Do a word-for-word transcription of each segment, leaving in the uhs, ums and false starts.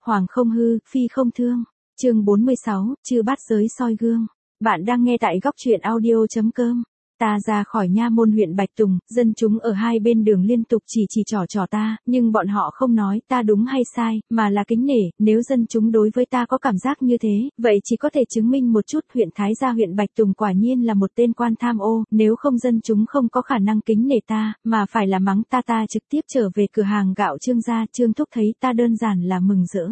Hoàng không hư, phi không thương. Chương bốn mươi sáu, chư bát giới soi gương. Bạn đang nghe tại góc truyện audio chấm com. Ta ra khỏi nha môn huyện Bạch Tùng, dân chúng ở hai bên đường liên tục chỉ chỉ trỏ trỏ ta, nhưng bọn họ không nói ta đúng hay sai, mà là kính nể. Nếu dân chúng đối với ta có cảm giác như thế, vậy chỉ có thể chứng minh một chút, huyện Thái Gia huyện Bạch Tùng quả nhiên là một tên quan tham ô, nếu không dân chúng không có khả năng kính nể ta, mà phải là mắng ta. Ta trực tiếp trở về cửa hàng gạo Trương gia, Trương thúc thấy ta đơn giản là mừng rỡ.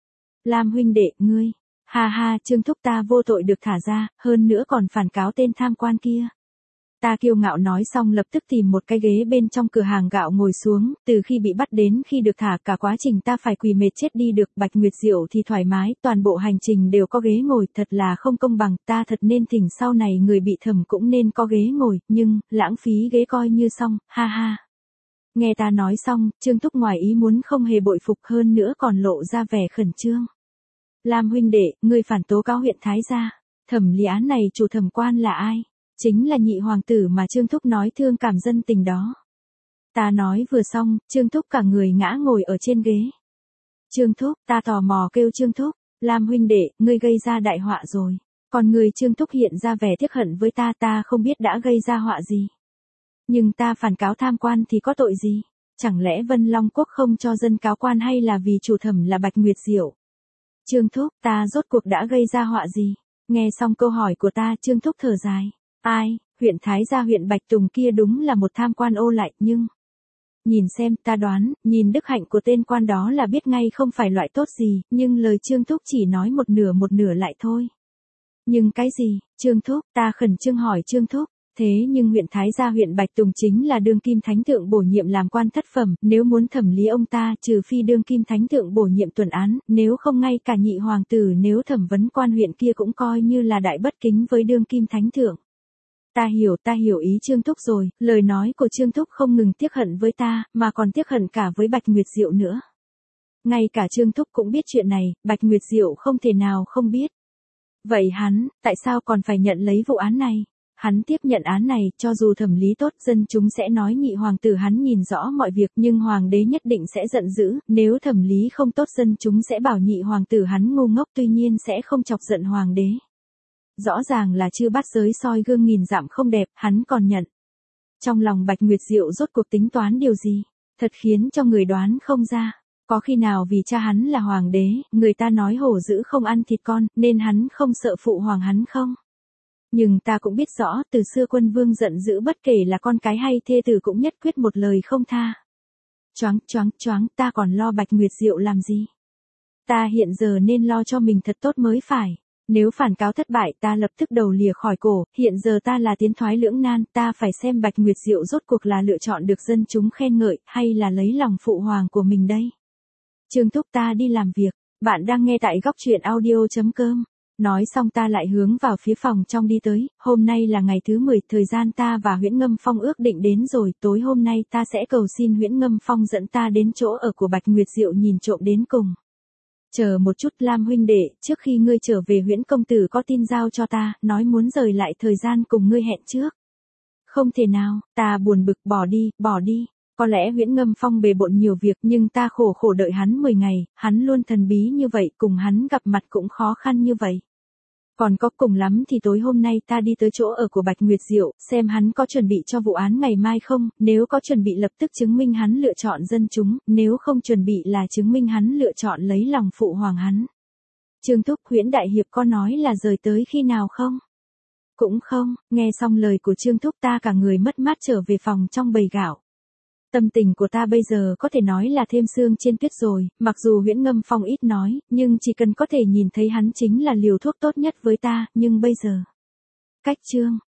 Lam huynh đệ, ngươi, ha ha, Trương thúc ta vô tội được thả ra, hơn nữa còn phản cáo tên tham quan kia. Ta kiêu ngạo nói xong lập tức tìm một cái ghế bên trong cửa hàng gạo ngồi xuống, từ khi bị bắt đến khi được thả cả quá trình ta phải quỳ mệt chết đi được. Bạch Nguyệt Diệu thì thoải mái, toàn bộ hành trình đều có ghế ngồi, thật là không công bằng, ta thật nên thỉnh sau này người bị thẩm cũng nên có ghế ngồi, nhưng, lãng phí ghế coi như xong, ha ha. Nghe ta nói xong, Trương thúc ngoài ý muốn không hề bội phục, hơn nữa còn lộ ra vẻ khẩn trương. Lam huynh đệ, ngươi phản tố cáo huyện Thái Gia, thẩm lý án này chủ thẩm quan là ai? Chính là nhị hoàng tử mà Trương thúc nói thương cảm dân tình đó. Ta nói vừa xong, Trương thúc cả người ngã ngồi ở trên ghế. Trương thúc, ta tò mò kêu Trương thúc, Lam huynh đệ, ngươi gây ra đại họa rồi. Còn người Trương thúc hiện ra vẻ tiếc hận với ta, ta không biết đã gây ra họa gì. Nhưng ta phản cáo tham quan thì có tội gì? Chẳng lẽ Vân Long Quốc không cho dân cáo quan, hay là vì chủ thẩm là Bạch Nguyệt Diệu? Trương thúc, ta rốt cuộc đã gây ra họa gì? Nghe xong câu hỏi của ta, Trương thúc thở dài. Ai, huyện Thái Gia huyện Bạch Tùng kia đúng là một tham quan ô lại, nhưng... Nhìn xem, ta đoán, nhìn đức hạnh của tên quan đó là biết ngay không phải loại tốt gì, nhưng lời Trương thúc chỉ nói một nửa một nửa lại thôi. Nhưng cái gì, Trương thúc, ta khẩn trương hỏi Trương thúc. Thế nhưng huyện Thái Gia huyện Bạch Tùng chính là đương kim thánh thượng bổ nhiệm làm quan thất phẩm, nếu muốn thẩm lý ông ta, trừ phi đương kim thánh thượng bổ nhiệm tuần án, nếu không ngay cả nhị hoàng tử nếu thẩm vấn quan huyện kia cũng coi như là đại bất kính với đương kim thánh thượng. Ta hiểu, ta hiểu ý Trương thúc rồi, lời nói của Trương thúc không ngừng tiếc hận với ta, mà còn tiếc hận cả với Bạch Nguyệt Diệu nữa. Ngay cả Trương thúc cũng biết chuyện này, Bạch Nguyệt Diệu không thể nào không biết. Vậy hắn, tại sao còn phải nhận lấy vụ án này? Hắn tiếp nhận án này, cho dù thẩm lý tốt, dân chúng sẽ nói nhị hoàng tử hắn nhìn rõ mọi việc, nhưng hoàng đế nhất định sẽ giận dữ, nếu thẩm lý không tốt dân chúng sẽ bảo nhị hoàng tử hắn ngu ngốc, tuy nhiên sẽ không chọc giận hoàng đế. Rõ ràng là chư bát giới soi gương nghìn dặm không đẹp, hắn còn nhận. Trong lòng Bạch Nguyệt Diệu rốt cuộc tính toán điều gì? Thật khiến cho người đoán không ra. Có khi nào vì cha hắn là hoàng đế, người ta nói hổ dữ không ăn thịt con, nên hắn không sợ phụ hoàng hắn không? Nhưng ta cũng biết rõ, từ xưa quân vương giận dữ bất kể là con cái hay thê tử cũng nhất quyết một lời không tha. Choáng, choáng, choáng, ta còn lo Bạch Nguyệt Diệu làm gì? Ta hiện giờ nên lo cho mình thật tốt mới phải. Nếu phản cáo thất bại, ta lập tức đầu lìa khỏi cổ, hiện giờ ta là tiến thoái lưỡng nan, ta phải xem Bạch Nguyệt Diệu rốt cuộc là lựa chọn được dân chúng khen ngợi, hay là lấy lòng phụ hoàng của mình đây. Trương thúc, ta đi làm việc, bạn đang nghe tại góc truyện audio chấm com. Nói xong ta lại hướng vào phía phòng trong đi tới, hôm nay là ngày thứ mười, thời gian ta và Huyễn Ngâm Phong ước định đến rồi, tối hôm nay ta sẽ cầu xin Huyễn Ngâm Phong dẫn ta đến chỗ ở của Bạch Nguyệt Diệu nhìn trộm đến cùng. Chờ một chút Lam huynh đệ, trước khi ngươi trở về Huyễn công tử có tin giao cho ta, nói muốn rời lại thời gian cùng ngươi hẹn trước. Không thể nào, ta buồn bực, bỏ đi, bỏ đi. Có lẽ Huyễn Ngâm Phong bề bộn nhiều việc, nhưng ta khổ khổ đợi hắn mười ngày, hắn luôn thần bí như vậy, cùng hắn gặp mặt cũng khó khăn như vậy. Còn có, cùng lắm thì tối hôm nay ta đi tới chỗ ở của Bạch Nguyệt Diệu, xem hắn có chuẩn bị cho vụ án ngày mai không, nếu có chuẩn bị lập tức chứng minh hắn lựa chọn dân chúng, nếu không chuẩn bị là chứng minh hắn lựa chọn lấy lòng phụ hoàng hắn. Trương thúc, Huyễn đại hiệp có nói là rời tới khi nào không? Cũng không, nghe xong lời của Trương thúc ta cả người mất mát trở về phòng trong bầy gạo. Tâm tình của ta bây giờ có thể nói là thêm sương trên tuyết rồi, mặc dù Huyễn Ngâm Phong ít nói, nhưng chỉ cần có thể nhìn thấy hắn chính là liều thuốc tốt nhất với ta, nhưng bây giờ. Cách chương,